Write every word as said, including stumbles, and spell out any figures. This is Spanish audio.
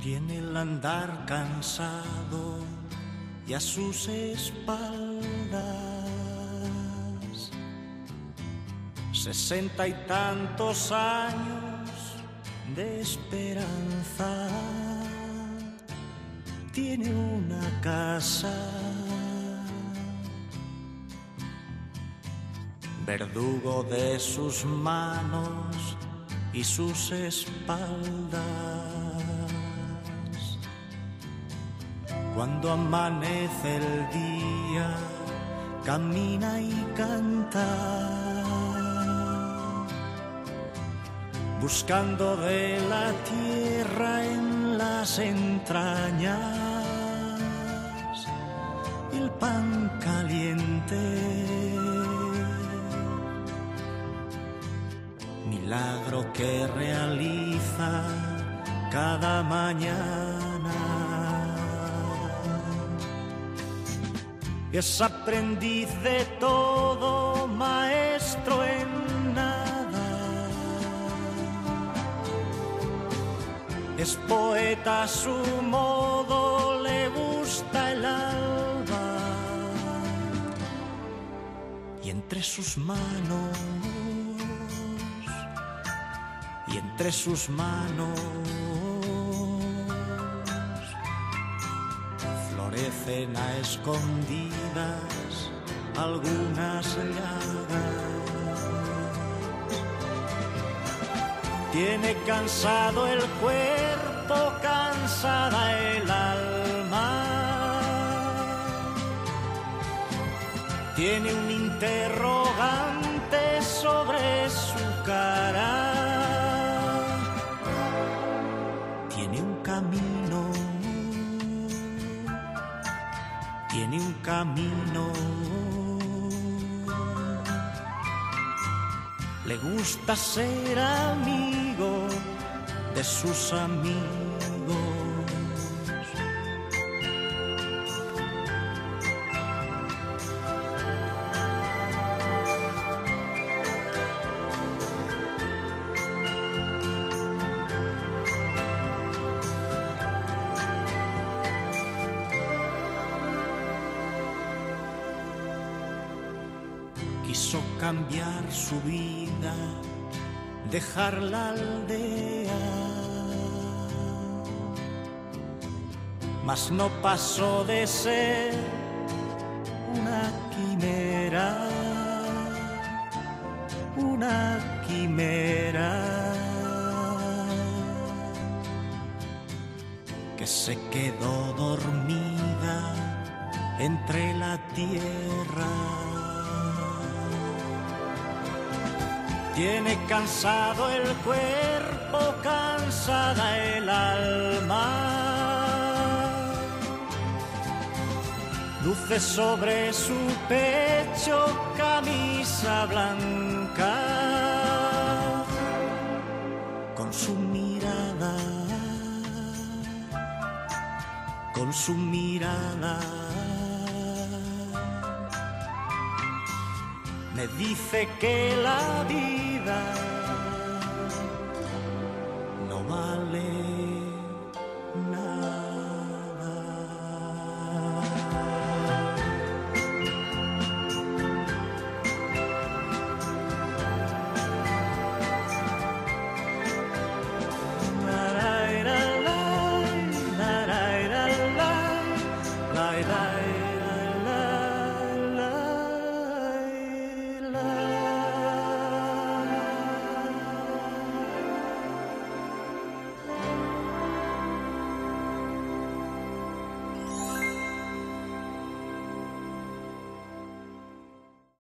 Tiene el andar cansado y a sus espaldas sesenta y tantos años de esperanza. Tiene una casa, verdugo de sus manos y sus espaldas. Cuando amanece el día, camina y canta, buscando de la tierra en las entrañas el pan caliente. Milagro que realiza cada mañana. Es aprendiz de todo, maestro en nada. Es poeta a su modo, le gusta el alba. Y entre sus manos, y entre sus manos florecen a escondidas algunas llagas. Tiene cansado el cuerpo, cansada el alma. Tiene un interrogante sobre su cara. Tiene un camino, tiene un camino. Le gusta ser amigo de sus amigos. Quiso cambiar su vida, dejar la aldea, mas no pasó de ser una quimera, una quimera que se quedó dormida entre la tierra. Tiene cansado el cuerpo, cansada el alma. Luce sobre su pecho camisa blanca. Con su mirada, con su mirada me dice que la vida no vale